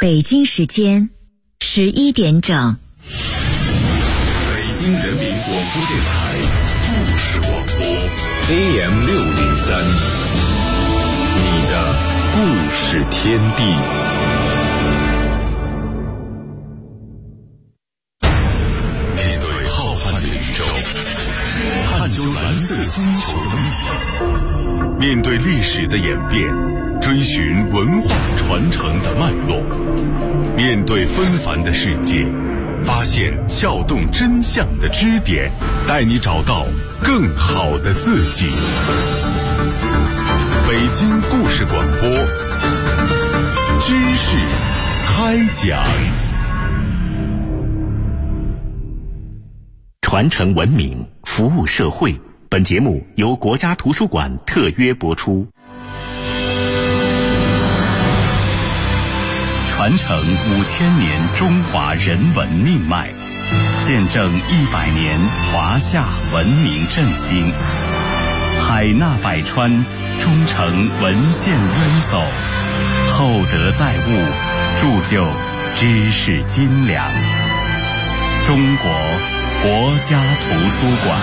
北京时间11点整。 北京人民广播电台故事广播 AM603，你的故事天地。面对浩瀚的宇宙，探究蓝色星球的秘密，面对历史的演变，追寻文化传承的脉络，面对纷繁的世界，发现撬动真相的支点，带你找到更好的自己。北京故事广播，知识开讲。 传承文明，服务社会。本节目由国家图书馆特约播出。传承5000年中华人文命脉，见证100年华夏文明振兴。海纳百川，忠诚文献渊薮，厚德载物，铸就知识斤两。中国国家图书馆。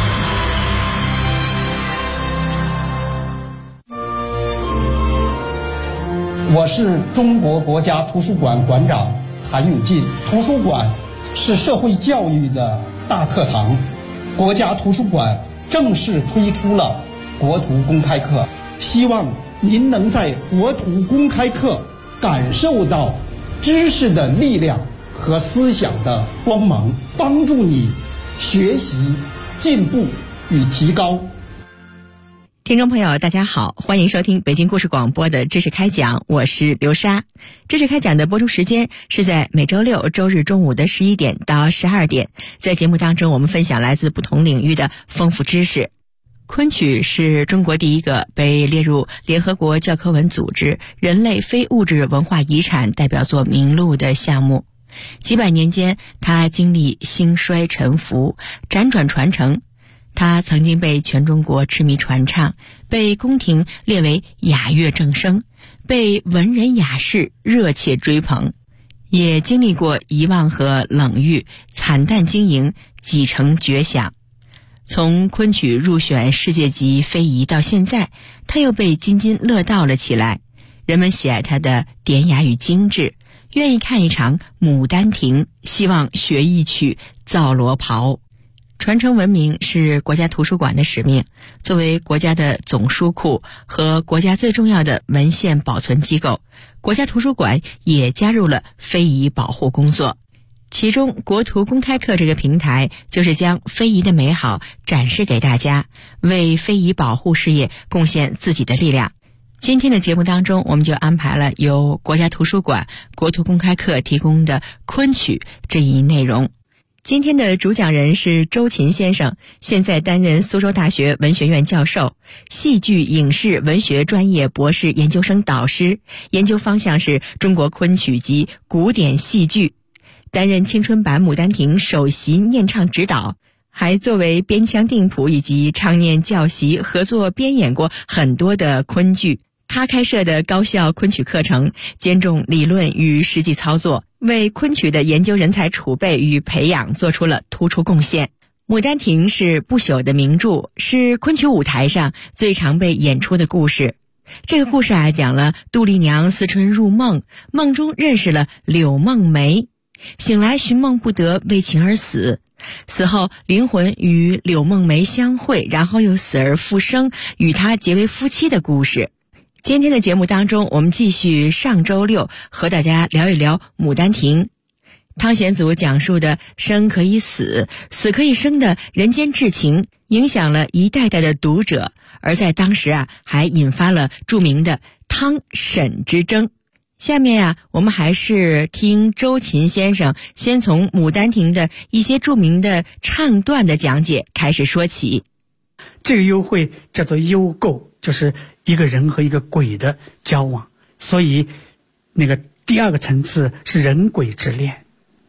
我是中国国家图书馆馆长韩永进。图书馆是社会教育的大课堂，国家图书馆正式推出了国图公开课，希望您能在国图公开课感受到知识的力量和思想的光芒，帮助你学习、进步与提高。 听众朋友大家好，欢迎收听北京故事广播的知识开讲，我是刘莎。知识开讲的播出时间是在每周六周日中午的11点到12点。在节目当中，我们分享来自不同领域的丰富知识。昆曲是中国第一个被列入联合国教科文组织人类非物质文化遗产代表作名录的项目。几百年间，它经历兴衰沉浮，辗转传承。它曾经被全中国痴迷传唱，被宫廷列为雅乐正声，被文人雅士热切追捧，也经历过遗忘和冷遇，惨淡经营，几成绝响。从昆曲入选世界级非遗到现在，它又被津津乐道了起来。人们喜爱它的典雅与精致，愿意看一场《牡丹亭》，希望学一曲《皂罗袍》。传承文明是国家图书馆的使命，作为国家的总书库和国家最重要的文献保存机构，国家图书馆也加入了非遗保护工作。其中国图公开课这个平台就是将非遗的美好展示给大家，为非遗保护事业贡献自己的力量。今天的节目当中，我们就安排了由国家图书馆国图公开课提供的昆曲这一内容。今天的主讲人是周琴先生，现在担任苏州大学文学院教授，戏剧影视文学专业博士研究生导师，研究方向是中国昆曲及古典戏剧，担任青春版《牡丹亭》首席念唱指导，还作为编腔定谱以及唱念教习合作编演过很多的昆剧。他开设的高校昆曲课程兼重理论与实际操作，为昆曲的研究人才储备与培养做出了突出贡献。《牡丹亭》是不朽的名著，是昆曲舞台上最常被演出的故事。这个故事讲了杜丽娘思春入梦，梦中认识了柳梦梅，醒来寻梦不得，为情而死，死后灵魂与柳梦梅相会，然后又死而复生，与她结为夫妻的故事。今天的节目当中，我们继续上周六和大家聊一聊《牡丹亭》。汤显祖讲述的生可以死，死可以生的人间至情，影响了一代代的读者，而在当时还引发了著名的汤沈之争。下面我们还是听周琴先生先从《牡丹亭》的一些著名的唱段的讲解开始说起。 这个幽会叫做幽构，就是一个人和一个鬼的交往，所以那个第二个层次是人鬼之恋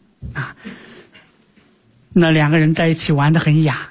那两个人在一起玩得很雅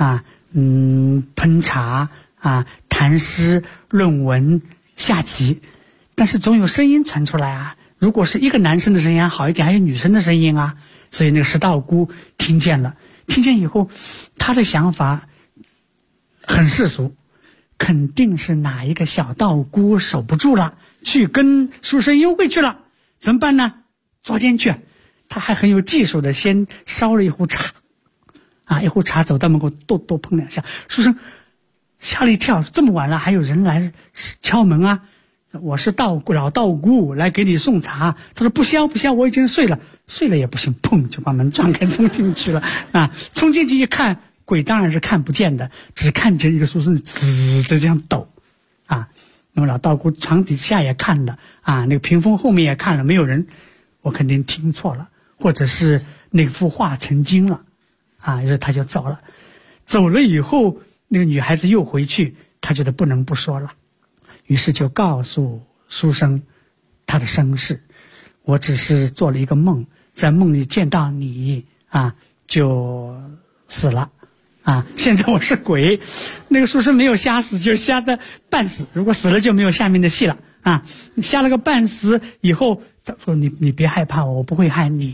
烹茶谈诗论文下棋，但是总有声音传出来如果是一个男生的声音还好一点，还有女生的声音啊。所以那个石道姑听见了，听见以后，他的想法很世俗，肯定是哪一个小道姑守不住了，去跟书生幽会去了，怎么办呢？抓奸去。他还很有技术的，先烧了一壶茶，一壶茶走到门口多碰两下，书生吓了一跳，这么晚了还有人来敲门啊？我是老道姑来给你送茶。他说不消，我已经睡了也不行，砰就把门撞开冲进去了冲进去一看，鬼当然是看不见的，只看见一个书生滋的这样抖那么老道姑床底下也看了那个屏风后面也看了，没有人，我肯定听错了，或者是那幅画成精了于是他就走了。走了以后，那个女孩子又回去，她觉得不能不说了，于是就告诉书生他的身世，我只是做了一个梦，在梦里见到你就死了现在我是鬼。那个书生没有瞎死，就瞎得半死，如果死了就没有下面的戏了瞎了个半死以后，他说你别害怕我不会害你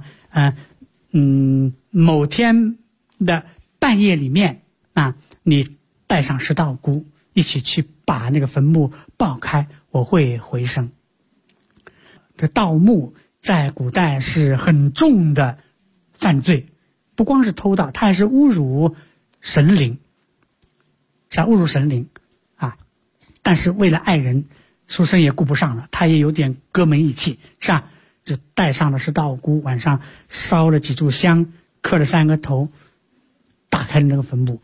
某天的半夜里面你带上石道姑一起去把那个坟墓爆开，我会回生。这盗墓在古代是很重的犯罪，不光是偷盗，它还是侮辱神灵，侮辱神灵但是为了爱人，书生也顾不上了，他也有点哥们义气，就带上了石道姑，晚上烧了几炷香，磕了3个头，打开了那个坟墓，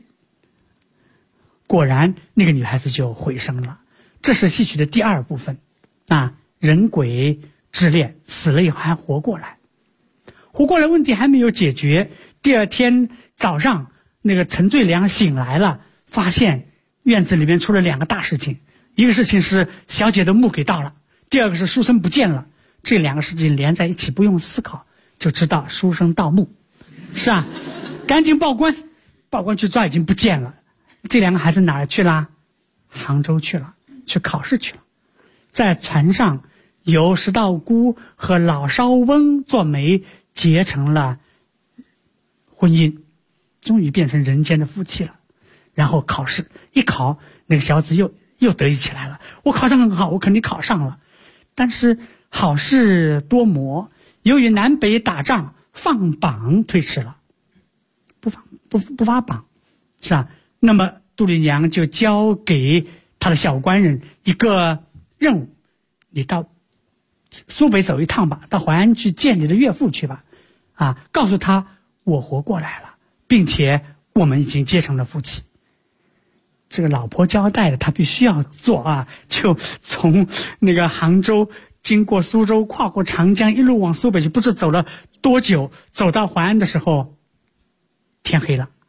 果然那个女孩子就回生了。这是戏曲的第2部分人鬼之恋，死了以后还活过来问题还没有解决。第2天早上，那个陈最良醒来了，发现院子里面出了2个大事情，一个事情是小姐的墓给盗了，第2个是书生不见了。这2个事情连在一起，不用思考就知道书生盗墓赶紧报官去抓，已经不见了。这2个孩子哪儿去了？杭州去了，去考试去了。在船上由石道姑和老烧翁做媒结成了婚姻，终于变成人间的夫妻了。然后考试一考，那个小子又得意起来了，我考得很好，我肯定考上了。但是好事多磨，由于南北打仗，放榜推迟了，不发榜那么杜丽娘就交给她的小官人一个任务，你到苏北走一趟吧，到淮安去见你的岳父去吧告诉他我活过来了，并且我们已经结成了夫妻。这个老婆交代的，他必须要做就从那个杭州经过苏州，跨过长江，一路往苏北去，不知走了多久，走到淮安的时候天黑了，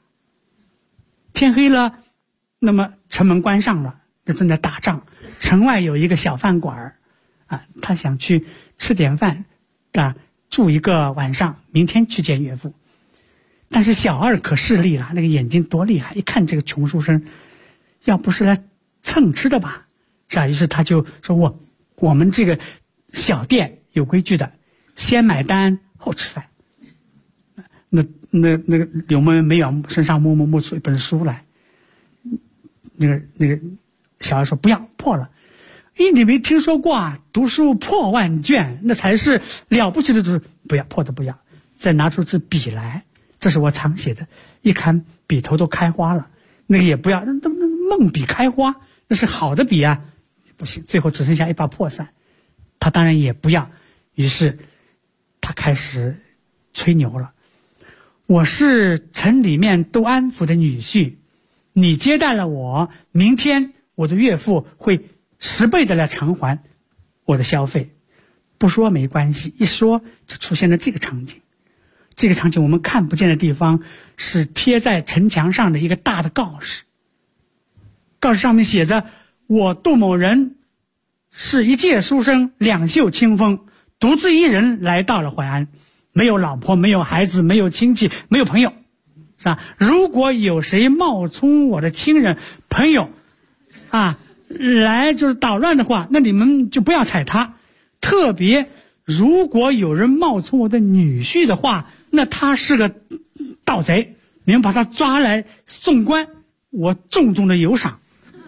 那么城门关上了，正在打仗，城外有一个小饭馆他想去吃点饭住一个晚上，明天去见岳父。但是小二可势利了，那个眼睛多厉害，一看这个穷书生要不是来蹭吃的吧于是他就说我们这个小店有规矩的，先买单后吃饭。那个柳梦没有身上摸出一本书来，那个小孩说不要，破了。你没听说过读书破万卷，那才是了不起的读书，不要，破的不要。再拿出支笔来，这是我常写的，一看笔头都开花了，那个也不要，那梦笔开花，那是好的笔不行，最后只剩下一把破伞，他当然也不要。于是他开始吹牛了，我是城里面都安府的女婿，你接待了我，明天我的岳父会10倍的来偿还我的消费。不说没关系，一说就出现了这个场景。这个场景我们看不见的地方是贴在城墙上的一个大的告示，告示上面写着我杜某人是一介书生，2袖清风，独自一人来到了淮安，没有老婆，没有孩子，没有亲戚，没有朋友，是吧？如果有谁冒充我的亲人朋友来就是捣乱的话，那你们就不要踩他，特特别如果有人冒充我的女婿的话，那他是个盗贼，你们把他抓来送官，我重重的有赏。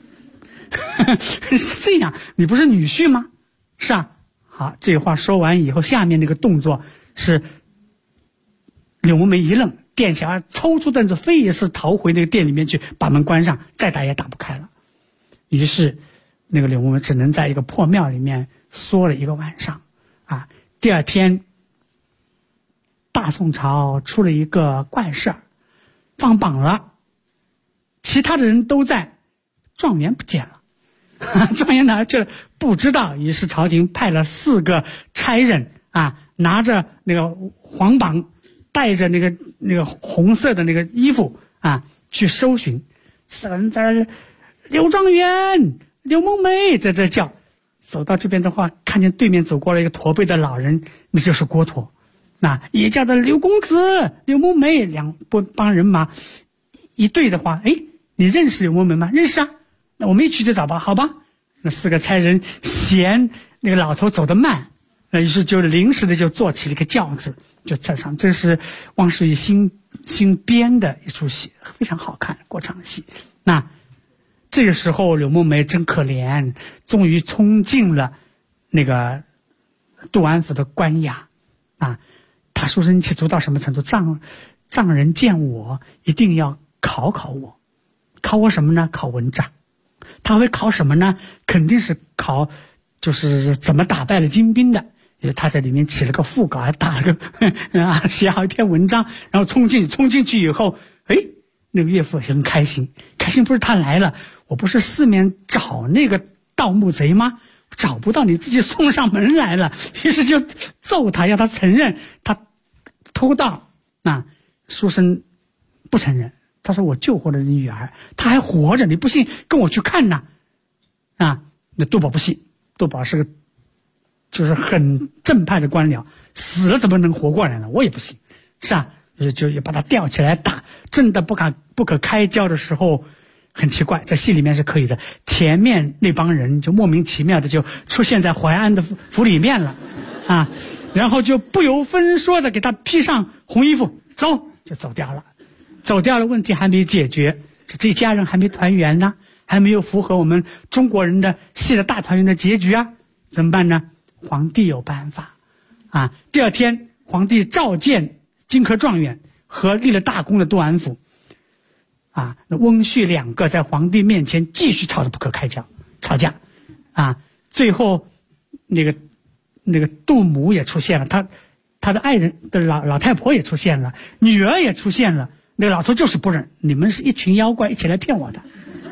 是这样，你不是女婿吗？是啊。好，这话说完以后，下面那个动作是柳梦梅一愣，店小二抽出凳子，飞也是逃回那个店里面去，把门关上，再打也打不开了。于是那个柳梦梅只能在一个破庙里面缩了一个晚上啊。第二天大宋朝出了一个怪事儿，放榜了，其他的人都在，状元不见了。状元哪儿去了不知道，于是朝廷派了4个差人啊，拿着那个黄榜，带着那个红色的那个衣服啊，去搜寻。4个人在这，柳状元、柳梦梅在这叫。走到这边的话，看见对面走过来一个驼背的老人，那就是郭驼，那也叫做柳公子、柳梦梅，两帮人马一对的话，哎，你认识柳梦梅吗？认识啊。那我们一起去找吧，好吧？那4个差人嫌那个老头走得慢，于是就临时的就做起了一个轿子，就在上。这是汪世玉新编的一出戏，非常好看过场戏。那这个时候柳梦梅真可怜，终于冲进了那个杜安府的官衙啊。他书生气足到什么程度？丈人见我一定要考我，考我什么呢？考文章。他会考什么呢？肯定是考就是怎么打败了金兵的。他在里面起了个副稿，还打了个写好一篇文章，然后冲进去以后，哎，那个岳父很开心不是他来了，我不是四面找那个盗墓贼吗？找不到，你自己送上门来了，于是就揍他，要他承认他偷盗。那书生不承认，他说我救活了你女儿，她还活着，你不信跟我去看呐。啊，那杜宝不信，杜宝是个就是很正派的官僚，死了怎么能活过来呢？我也不信，是啊，就也把他吊起来打，正的不可开交的时候，很奇怪，在戏里面是可以的，前面那帮人就莫名其妙的就出现在淮安的府里面了啊，然后就不由分说的给他披上红衣服，走，就走掉了。问题还没解决，这家人还没团圆呢，还没有符合我们中国人的戏的大团圆的结局啊，怎么办呢？皇帝有办法啊！第二天，皇帝召见金科状元和立了大功的杜安府啊，那翁婿2个在皇帝面前继续吵得不可开交，吵架啊，最后那个杜母也出现了，他的爱人的老太婆也出现了，女儿也出现了。那个老头就是不认，你们是一群妖怪一起来骗我的。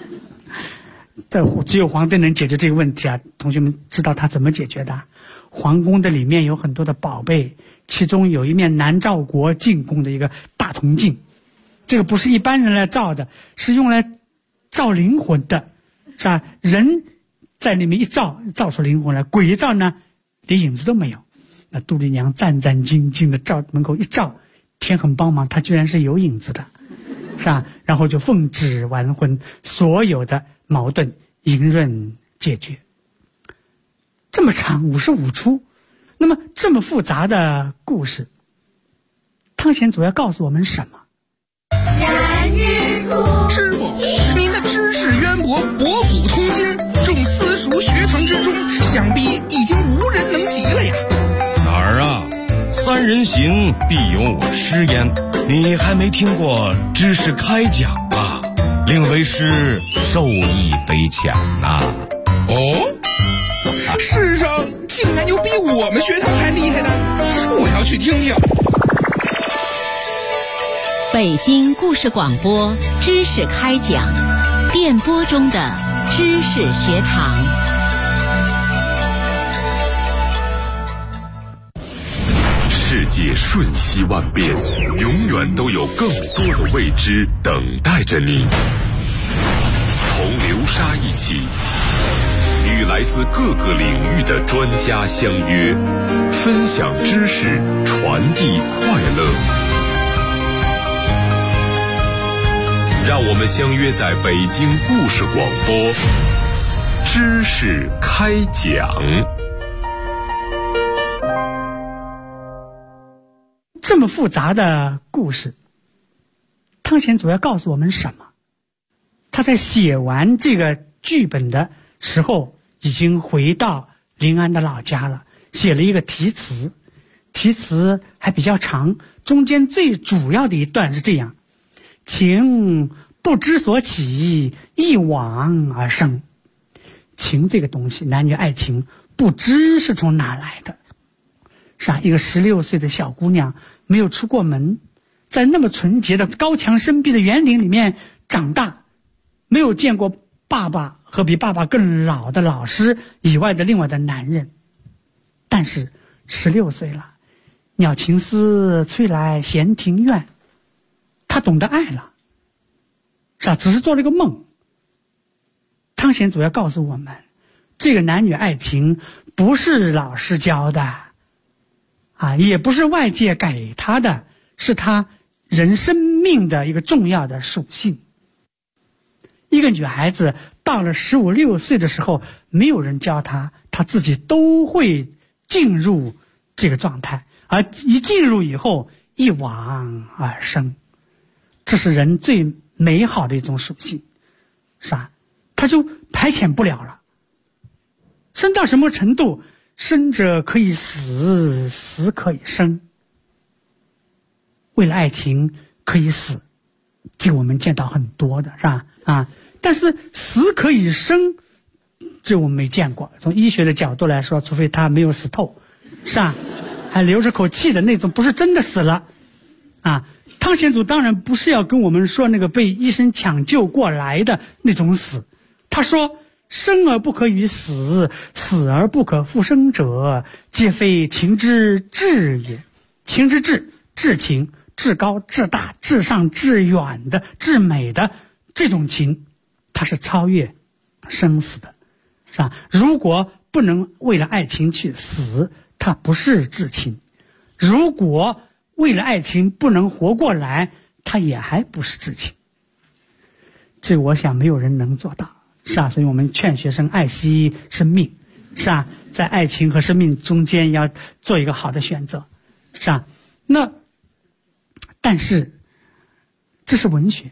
只有皇帝能解决这个问题啊！同学们知道他怎么解决的？皇宫的里面有很多的宝贝，其中有一面南诏国进贡的一个大铜镜，这个不是一般人来造的，是用来造灵魂的，是吧？人在里面一造出灵魂来，鬼一造呢，连影子都没有。那杜丽娘战战兢兢的照门口一照，天很帮忙，他居然是有影子的，是吧？然后就奉旨完婚，所有的矛盾迎刃解决。这么长55出，那么这么复杂的故事，汤显祖要告诉我们什么？ 师傅，您的知识渊博，博古通今，众私塾学堂之中，想必已经无人能及了呀。 哪儿啊？3人行，必有我师焉。你还没听过知识开讲啊？令为师受益匪浅呐。 哦，世上竟然有比我们学堂还厉害的，我要去听听。 北京故事广播知识开讲，电波中的知识学堂。 世界瞬息万变，永远都有更多的未知等待着你。同流沙一起，与来自各个领域的专家相约，分享知识，传递快乐。让我们相约在北京故事广播，知识开讲。 这么复杂的故事，汤显祖要告诉我们什么？他在写完这个剧本的时候，已经回到临安的老家了，写了一个题词，题词还比较长，中间最主要的一段是这样：情不知所起，一往而生。情这个东西，男女爱情不知是从哪来的，是吧？一个16岁的小姑娘没有出过门，在那么纯洁的高墙深壁的园林里面长大，没有见过爸爸和比爸爸更老的老师以外的另外的男人，但是16岁了，鸟情丝吹来闲庭院，他懂得爱了，是吧？只是做了个梦。汤显祖要告诉我们，这个男女爱情不是老师教的也不是外界给他的，是他人生命的一个重要的属性。一个女孩子到了15、16岁的时候，没有人教她，她自己都会进入这个状态，而一进入以后，一往而生，这是人最美好的一种属性，是吧？他就排遣不了了。生到什么程度？生者可以死，死可以生。为了爱情可以死，这个我们见到很多的，是吧？但是死可以生，这我们没见过。从医学的角度来说，除非他没有死透，是吧？还留着口气的那种，不是真的死了汤显祖当然不是要跟我们说那个被医生抢救过来的那种死，他说生而不可与死，死而不可复生者，皆非情之至也。情之至，至情，至高至大至上至远的至美的这种情，它是超越生死的，是吧？如果不能为了爱情去死，它不是至情；如果为了爱情不能活过来，它也还不是至情。这我想没有人能做到，是吧？所以我们劝学生爱惜生命，是吧？在爱情和生命中间要做一个好的选择，是吧？但是这是文学，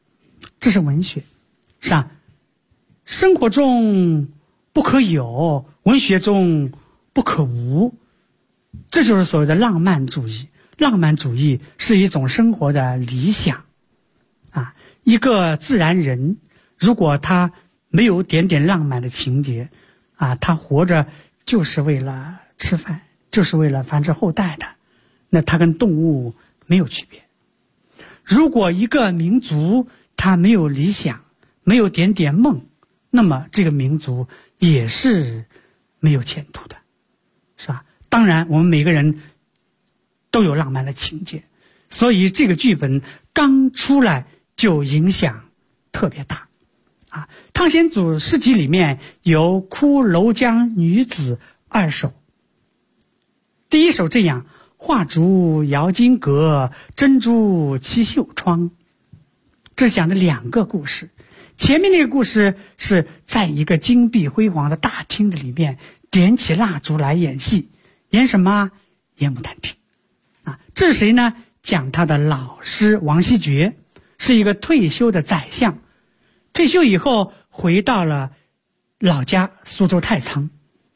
是吧？生活中不可有，文学中不可无，这就是所谓的浪漫主义。浪漫主义是一种生活的理想一个自然人如果他没有点点浪漫的情节他活着就是为了吃饭，就是为了繁殖后代的，那他跟动物没有区别。如果一个民族他没有理想，没有点点梦，那么这个民族也是没有前途的，是吧？当然我们每个人都有浪漫的情节，所以这个剧本刚出来就影响特别大汤显祖诗集里面有哭楼江女子2首，第一首这样：画烛摇金阁，珍珠七绣窗。这讲的2个故事。前面那个故事是在一个金碧辉煌的大厅的里面点起蜡烛来演戏，演什么？演《牡丹亭》这是谁呢？讲他的老师王希爵，是一个退休的宰相，退休以后回到了老家苏州太仓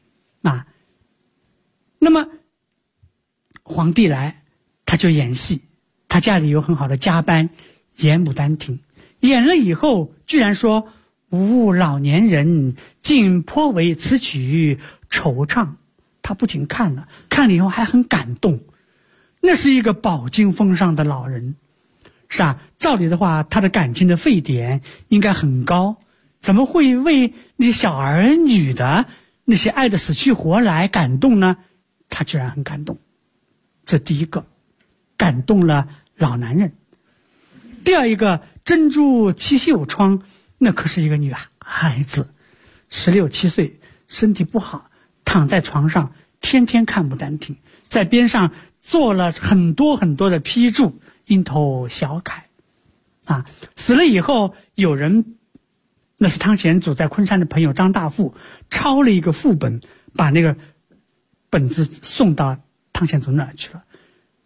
那么皇帝来他就演戏，他家里有很好的家班，演《牡丹亭》，演了以后居然说吾老年人竟颇为此曲惆怅。他不仅看了以后还很感动，那是一个饱经风霜的老人，是吧？照理的话他的感情的沸点应该很高，怎么会为那些小儿女的那些爱得死去活来感动呢？他居然很感动，这第一个感动了老男人。第二一个珍珠七绣窗，那可是一个女孩子，16、17岁，身体不好，躺在床上天天看《牡丹亭》，在边上做了很多很多的批注，蝇头小楷死了以后有人，那是汤显祖在昆山的朋友张大富抄了一个副本，把那个本子送到汤显祖那儿去了。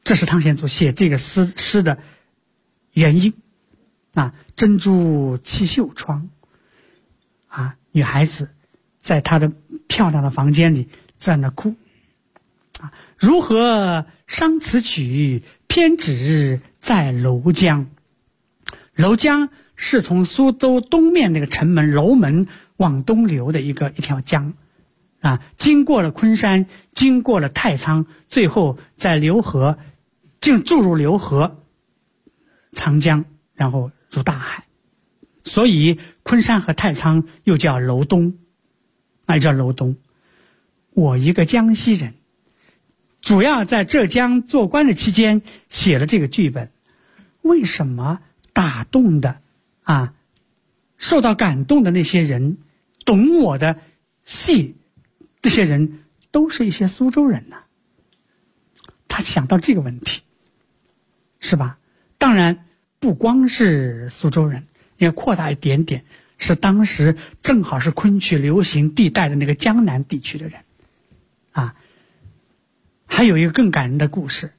这是汤显祖写这个诗的原因啊。珍珠七绣窗啊，女孩子在她的漂亮的房间里在那哭啊。如何伤此曲，偏只在娄江。娄江是从苏州东面那个城门娄门往东流的一条江啊，经过了昆山，经过了太仓，最后在浏河注入浏河长江，然后入大海。所以昆山和太仓又叫娄东，那叫娄东。我一个江西人，主要在浙江做官的期间写了这个剧本，为什么打动的啊，受到感动的那些人，懂我的戏，这些人都是一些苏州人呢？他想到这个问题，是吧？当然不光是苏州人，应该扩大一点点，是当时正好是昆曲流行地带的那个江南地区的人啊。还有一个更感人的故事，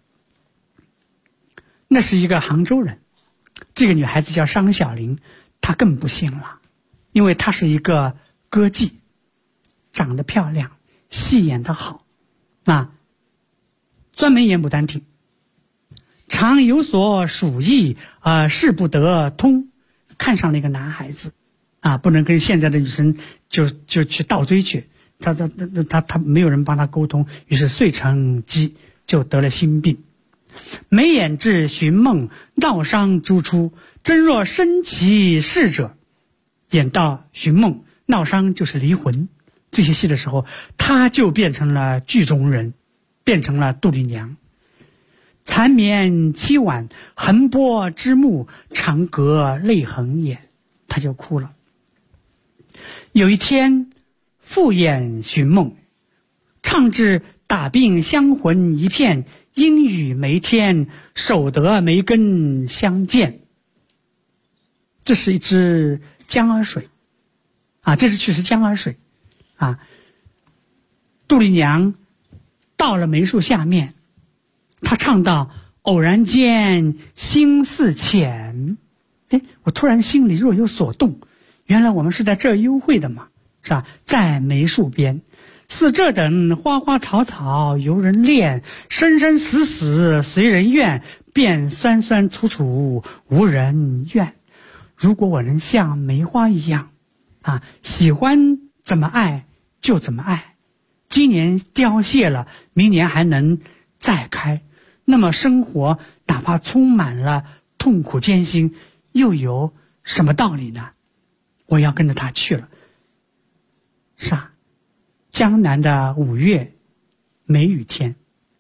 那是一个杭州人，这个女孩子叫商小玲，她更不幸了，因为她是一个歌妓，长得漂亮，戏演得好啊，专门演《牡丹亭》，常有所属意事不得通，看上了一个男孩子啊，不能跟现在的女生就去倒追去，他没有人帮他沟通，于是遂成疾，就得了心病。眉眼至寻梦，闹伤诸出，真若身其事者。演到寻梦闹伤就是离魂这些戏的时候，他就变成了剧中人，变成了杜丽娘。缠绵凄婉，横波之目，长隔泪痕也，他就哭了。有一天复演寻梦，唱至打鬓香魂一片，阴雨梅天，守得梅根相见。这是一支江儿水啊，这是曲是江儿水啊。杜丽娘到了梅树下面，她唱到偶然间心似浅，我突然心里若有所动，原来我们是在这儿幽会的嘛，是吧？在梅树边，似这等花花草草由人恋，生生死死随人愿，便酸酸楚楚无人怨。如果我能像梅花一样啊，喜欢怎么爱就怎么爱，今年凋谢了，明年还能再开，那么生活哪怕充满了痛苦艰辛，又有什么道理呢？我要跟着他去了。是啊，江南的5月梅雨天，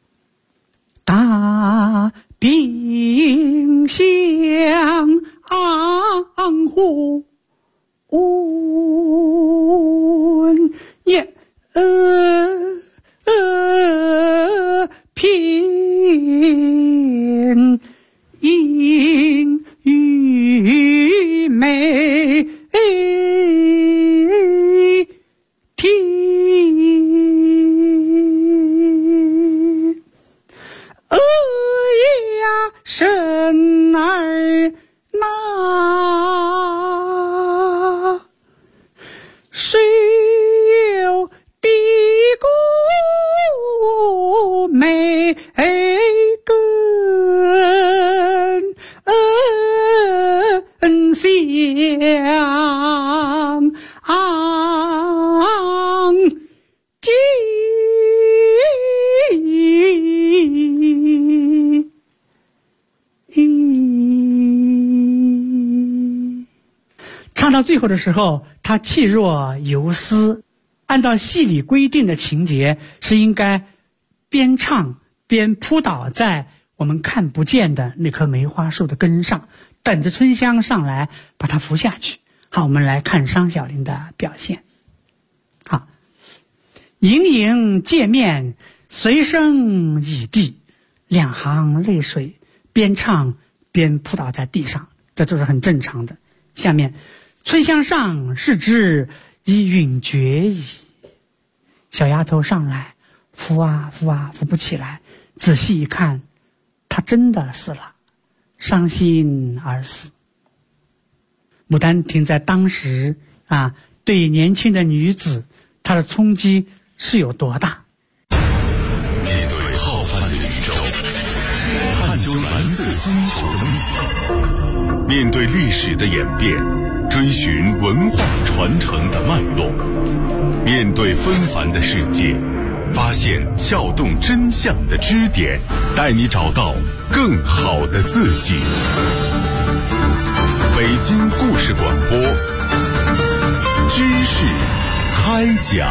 打鬓香魂也偏阴雨梅天，呀生儿那谁有地沟梅根香尽。唱到最后的时候，他气若游丝。按照戏里规定的情节，是应该边唱边扑倒在我们看不见的那棵梅花树的根上，等着春香上来把它扶下去。好，我们来看商小玲的表现。好，盈盈界面，随声倚地，两行泪水，边唱边扑倒在地上，这都是很正常的。下面春香上，视之已允绝矣。小丫头上来扶啊扶啊扶不起来，仔细一看， 他真的死了，伤心而死。牡丹亭在当时对年轻的女子，她的冲击是有多大？ 面对浩瀚的宇宙，探究蓝色星球的秘密，面对历史的演变，追寻文化传承的脉络，面对纷繁的世界，发现撬动真相的支点，带你找到更好的自己。北京故事广播，知识开讲。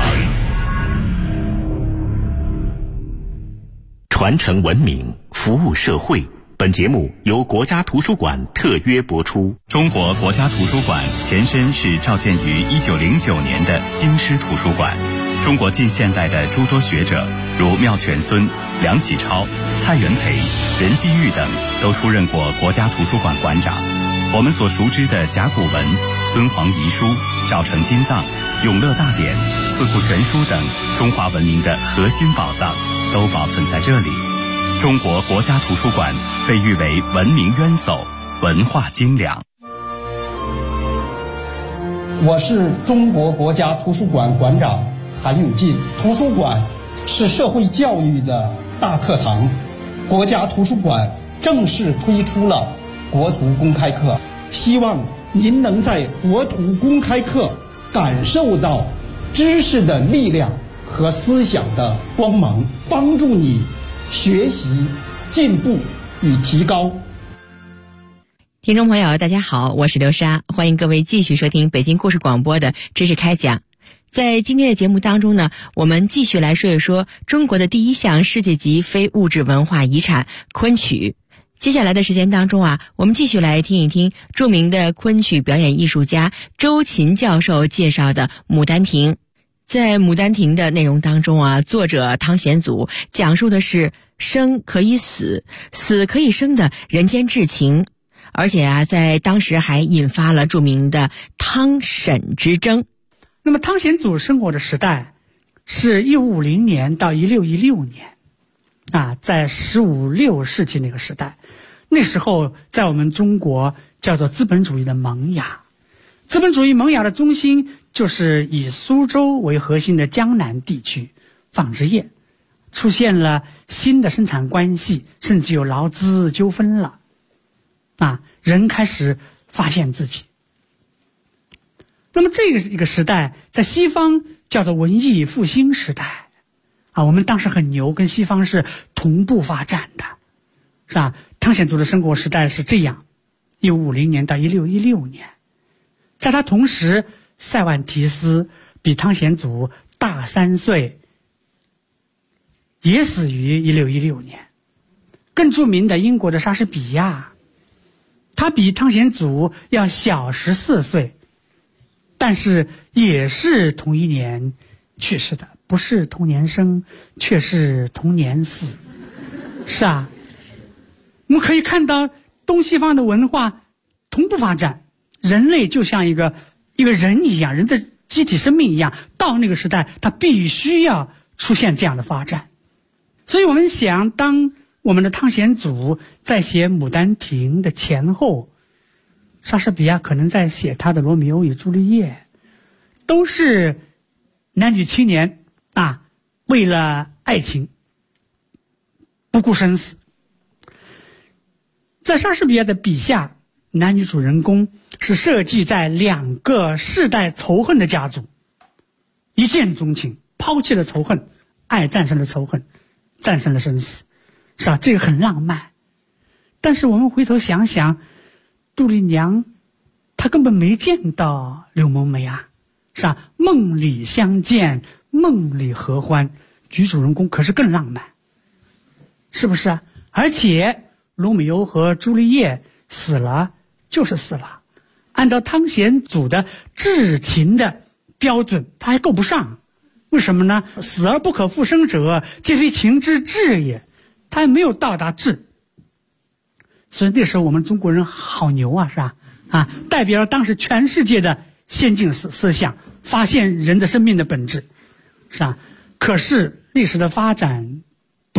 传承文明，服务社会。本节目由国家图书馆特约播出。 中国国家图书馆前身是召建于1909年的京师图书馆。中国近现代的诸多学者，如妙泉孙、梁启超、蔡元培、任继玉等，都出任过国家图书馆馆长。我们所熟知的甲骨文、敦煌遗书、赵城金藏、永乐大典、四库全书等中华文明的核心宝藏，都保存在这里。中国国家图书馆被誉为文明渊薮、文化精良。 我是中国国家图书馆馆长韩永进。图书馆是社会教育的大课堂，国家图书馆正式推出了国图公开课，希望您能在国图公开课感受到知识的力量和思想的光芒，帮助你学习、进步与提高。 听众朋友大家好，我是刘莎，欢迎各位继续收听北京故事广播的知识开讲。在今天的节目当中呢，我们继续来说一说中国的第一项世界级非物质文化遗产昆曲。接下来的时间当中我们继续来听一听著名的昆曲表演艺术家周琴教授介绍的《牡丹亭》。在《牡丹亭》的内容当中作者汤显祖讲述的是生可以死，死可以生的人间至情，而且在当时还引发了著名的汤沈之争。 那么汤显祖生活的时代是1550年到1616年在15、16世纪那个时代，那时候在我们中国叫做资本主义的萌芽。资本主义萌芽的中心就是以苏州为核心的江南地区，纺织业出现了新的生产关系，甚至有劳资纠纷了人开始发现自己。那么这个一个时代在西方叫做文艺复兴时代我们当时很牛，跟西方是同步发展的，是吧？汤显祖的生活时代是这样，1550年到1616年。在他同时，塞万提斯比汤显祖大3岁，也死于1616年。更著名的英国的莎士比亚，他比汤显祖要小14岁，但是也是同一年去世的，不是同年生，却是同年死。是我们可以看到东西方的文化同步发展，人类就像一个人一样，人的机体生命一样，到那个时代它必须要出现这样的发展。所以我们想，当我们的汤显祖在写《牡丹亭》的前后，莎士比亚可能在写他的《罗密欧与朱丽叶》，都是男女青年为了爱情不顾生死。在莎士比亚的笔下，男女主人公是设计在2个世代仇恨的家族，一见钟情，抛弃了仇恨，爱战胜了仇恨，战胜了生死，是吧？这个很浪漫。但是我们回头想想，杜丽娘她根本没见到柳梦梅是吧？梦里相见，梦里合欢，女主人公可是更浪漫，是不是而且罗密欧和朱丽叶死了就是死了，按照汤显祖的至情的标准，他还够不上。为什么呢？死而不可复生者，皆非情之至也。他还没有到达至。所以那时候我们中国人好牛是吧？代表了当时全世界的先进思想，发现人的生命的本质，是吧？可是历史的发展不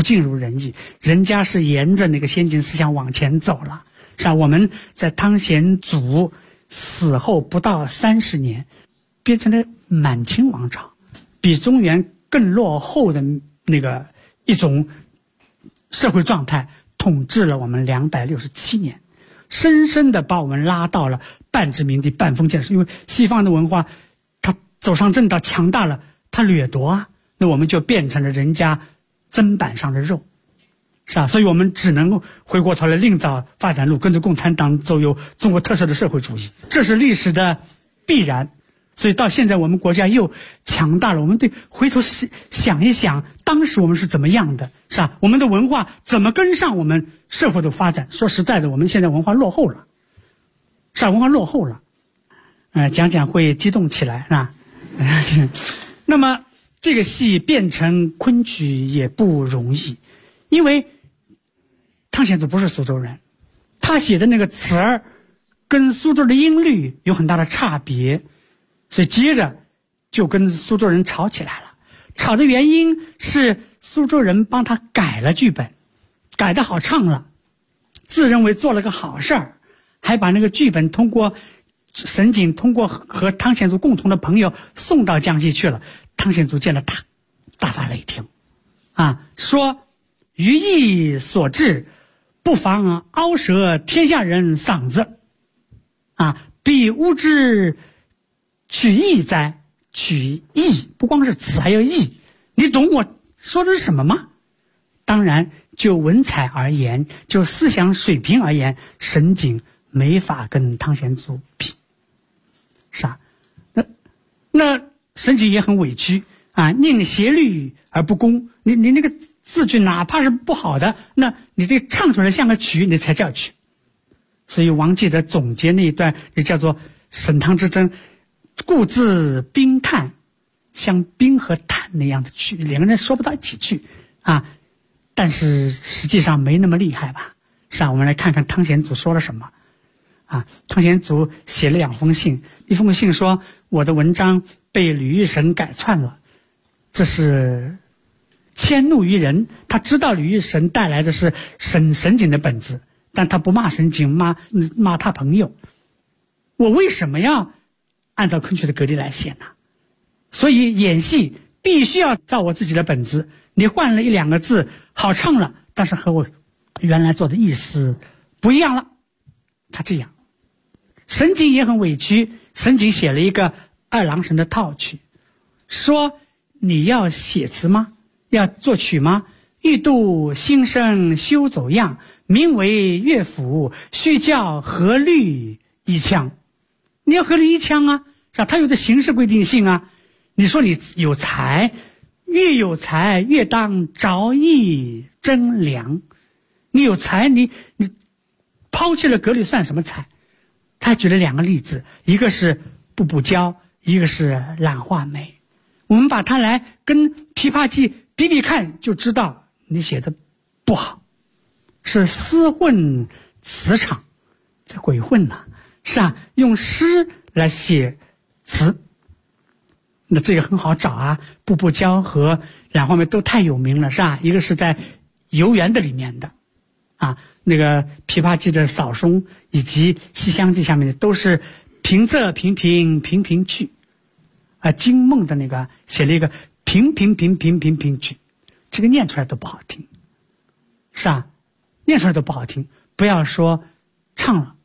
尽如人意，人家是沿着那个先进思想往前走了，是吧？我们在汤显祖死后不到30年，变成了满清王朝，比中原更落后的那个一种社会状态，统治了我们267年，深深的把我们拉到了半殖民地半封建时，因为西方的文化它走上正道强大了，它掠夺啊，那我们就变成了人家砧板上的肉，是吧？所以我们只能够回过头来另找发展路，跟着共产党走有中国特色的社会主义，这是历史的必然。所以到现在我们国家又强大了，我们得回头想一想当时我们是怎么样的，是吧？我们的文化怎么跟上我们社会的发展？说实在的，我们现在文化落后了，是吧？文化落后了，讲讲会激动起来，是吧？那么这个戏变成昆曲也不容易，因为汤显祖不是苏州人，他写的那个词儿跟苏州的音律有很大的差别，所以接着就跟苏州人吵起来了。吵的原因是苏州人帮他改了剧本，改得好唱了，自认为做了个好事儿，还把那个剧本通过沈璟通过和汤显祖共同的朋友送到江西去了。汤显祖见了大发雷霆，说于意所至，不妨凹折天下人嗓子，必无之取义哉？取义不光是词，还有义。你懂我说的是什么吗？当然，就文采而言，就思想水平而言，沈璟没法跟汤显祖比，是吧？那沈璟也很委屈宁协律而不公。你那个字句哪怕是不好的，那你得唱出来像个曲，你才叫曲。所以王继德总结那一段也叫做沈汤之争，故自冰炭，像冰和炭那样的去，两个人说不到一起去但是实际上没那么厉害吧？是吧？我们来看看汤显祖说了什么汤显祖写了2封信，一封信说我的文章被吕玉神改串了，这是迁怒于人。他知道吕玉神带来的是沈璟的本子，但他不骂沈璟，骂他朋友。我为什么要按照昆曲的格律来写呢？所以演戏必须要照我自己的本子，你换了1-2个字好唱了，但是和我原来做的意思不一样了。他这样，沈璟也很委屈。沈璟写了一个二郎神的套曲，说你要写词吗？要作曲吗？欲度心声休走样，名为乐府，须教和律一腔。你要和律一腔是吧？它有的形式规定性你说你有才，越有才越当着意争良。你有才，你抛弃了格律算什么才？他举了2个例子，一个是步步娇，一个是懒画眉。我们把它来跟琵琶记比比看，就知道你写的不好，是私混词场，这鬼混是用诗来写词。那这个很好找步步娇和懒画眉都太有名了，是吧？一个是在游园的里面的那个琵琶记的扫松以及西厢记下面的都是平仄平平平平去金梦的那个写了一个平平平平平平去，这个念出来都不好听，是吧？念出来都不好听，不要说唱了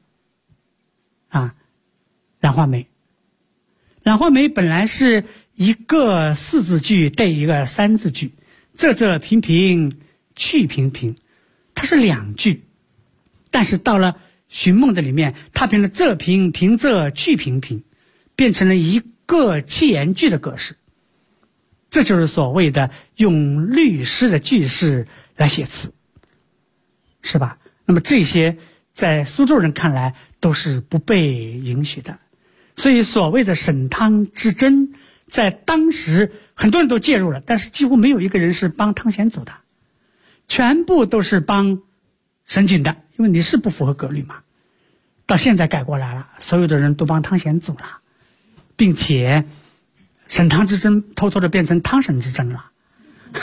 懒画眉本来是一个4字句对一个3字句，仄仄平平去平平，它是2句。但是到了寻梦的里面，它变成仄平平仄去平平，变成了一个7言句的格式。这就是所谓的用律诗的句式来写词，是吧？那么这些在苏州人看来都是不被允许的。所以所谓的沈汤之争在当时很多人都介入了，但是几乎没有一个人是帮汤显祖的，全部都是帮沈璟的，因为你是不符合格律嘛。到现在改过来了，所有的人都帮汤显祖了，并且沈汤之争偷偷的变成汤沈之争了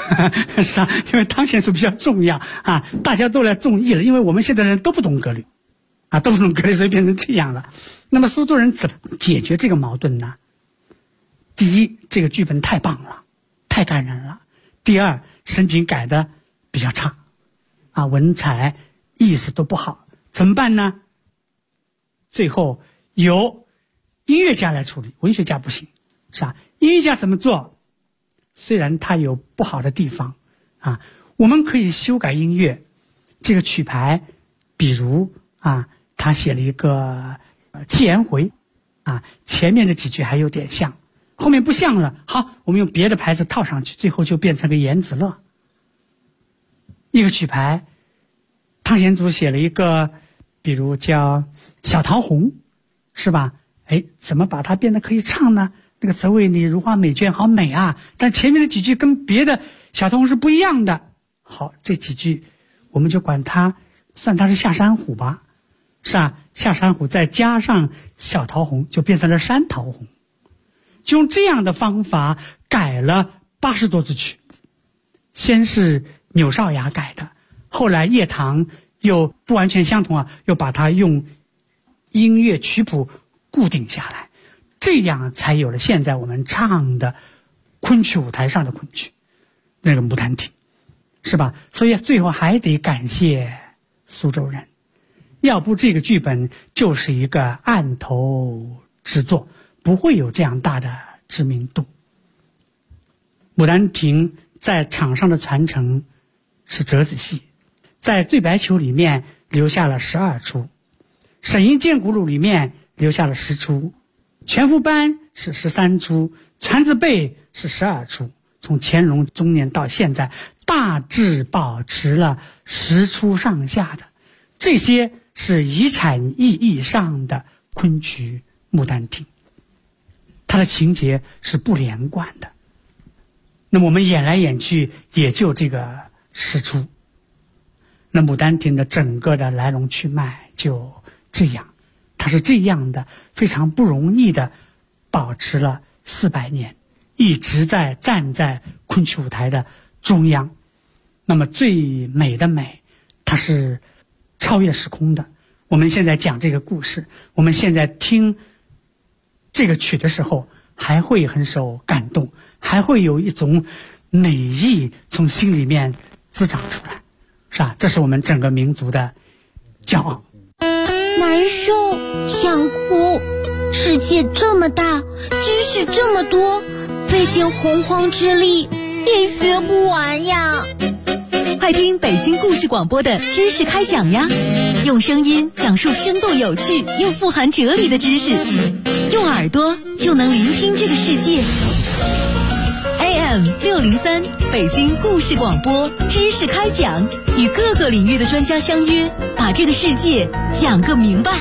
是啊，因为汤显祖比较重要啊，大家都来综艺了，因为我们现在人都不懂格律啊，都不懂格律，所以变成这样了。那么苏州人怎么解决这个矛盾呢？第一，这个剧本太棒了，太感人了；第二，申景改的比较差啊，文采意思都不好，怎么办呢？最后由音乐家来处理，文学家不行，是吧？音乐家怎么做？虽然他有不好的地方啊，我们可以修改音乐这个曲牌，比如啊，他写了一个七言回啊，前面的几句还有点像，后面不像了，好，我们用别的牌子套上去，最后就变成个言子乐。一个曲牌，汤显祖写了一个，比如叫小桃红，是吧？哎，怎么把它变得可以唱呢？那个则为你如花美眷，好美啊！但前面的几句跟别的小桃红是不一样的。好，这几句我们就管它，算它是下山虎吧，是吧？下山虎再加上小桃红，就变成了山桃红。就用这样的方法改了80多支曲，先是钮少雅改的，后来叶棠又不完全相同啊，又把它用音乐曲谱固定下来，这样才有了现在我们唱的昆曲舞台上的昆曲，那个《牡丹亭》，是吧？所以最后还得感谢苏州人，要不这个剧本就是一个案头之作，不会有这样大的知名度。《牡丹亭》在场上的传承是折子戏，在《醉白裘》里面留下了12出，《沈阴剑骨录》里面留下了10出，全福班是13出，传字辈是12出，从乾隆中年到现在大致保持了10出上下的，这些是遗产意义上的昆曲《牡丹亭》，它的情节是不连贯的。那么我们演来演去也就这个10出，那《牡丹亭》的整个的来龙去脉就这样，它是这样的，非常不容易的保持了400年，一直站在昆曲舞台的中央。那么最美的美，它是超越时空的。我们现在讲这个故事，我们现在听这个曲的时候还会很受感动，还会有一种美意从心里面滋长出来，是吧？这是我们整个民族的骄傲。 难受，想哭，世界这么大，知识这么多，费尽洪荒之力也学不完呀。 快听北京故事广播的知识开讲呀，用声音讲述生动有趣又富含哲理的知识，用耳朵就能聆听这个世界。AM 603北京故事广播知识开讲，与各个领域的专家相约，把这个世界讲个明白。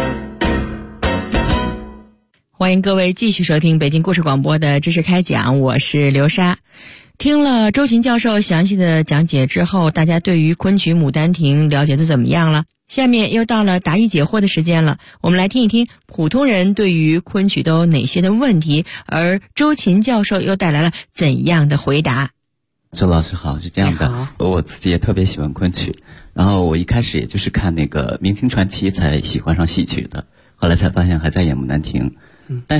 欢迎各位继续收听北京故事广播的知识开讲，我是刘莎。听了周琴教授详细的讲解之后，大家对于昆曲《牡丹亭》了解的怎么样了？下面又到了答疑解惑的时间了，我们来听一听普通人对于昆曲都有哪些的问题，而周琴教授又带来了怎样的回答。 周老师好，是这样的，我自己也特别喜欢昆曲，然后我一开始也就是看那个《明清传奇》才喜欢上戏曲的，后来才发现还在演《牡丹亭》，但是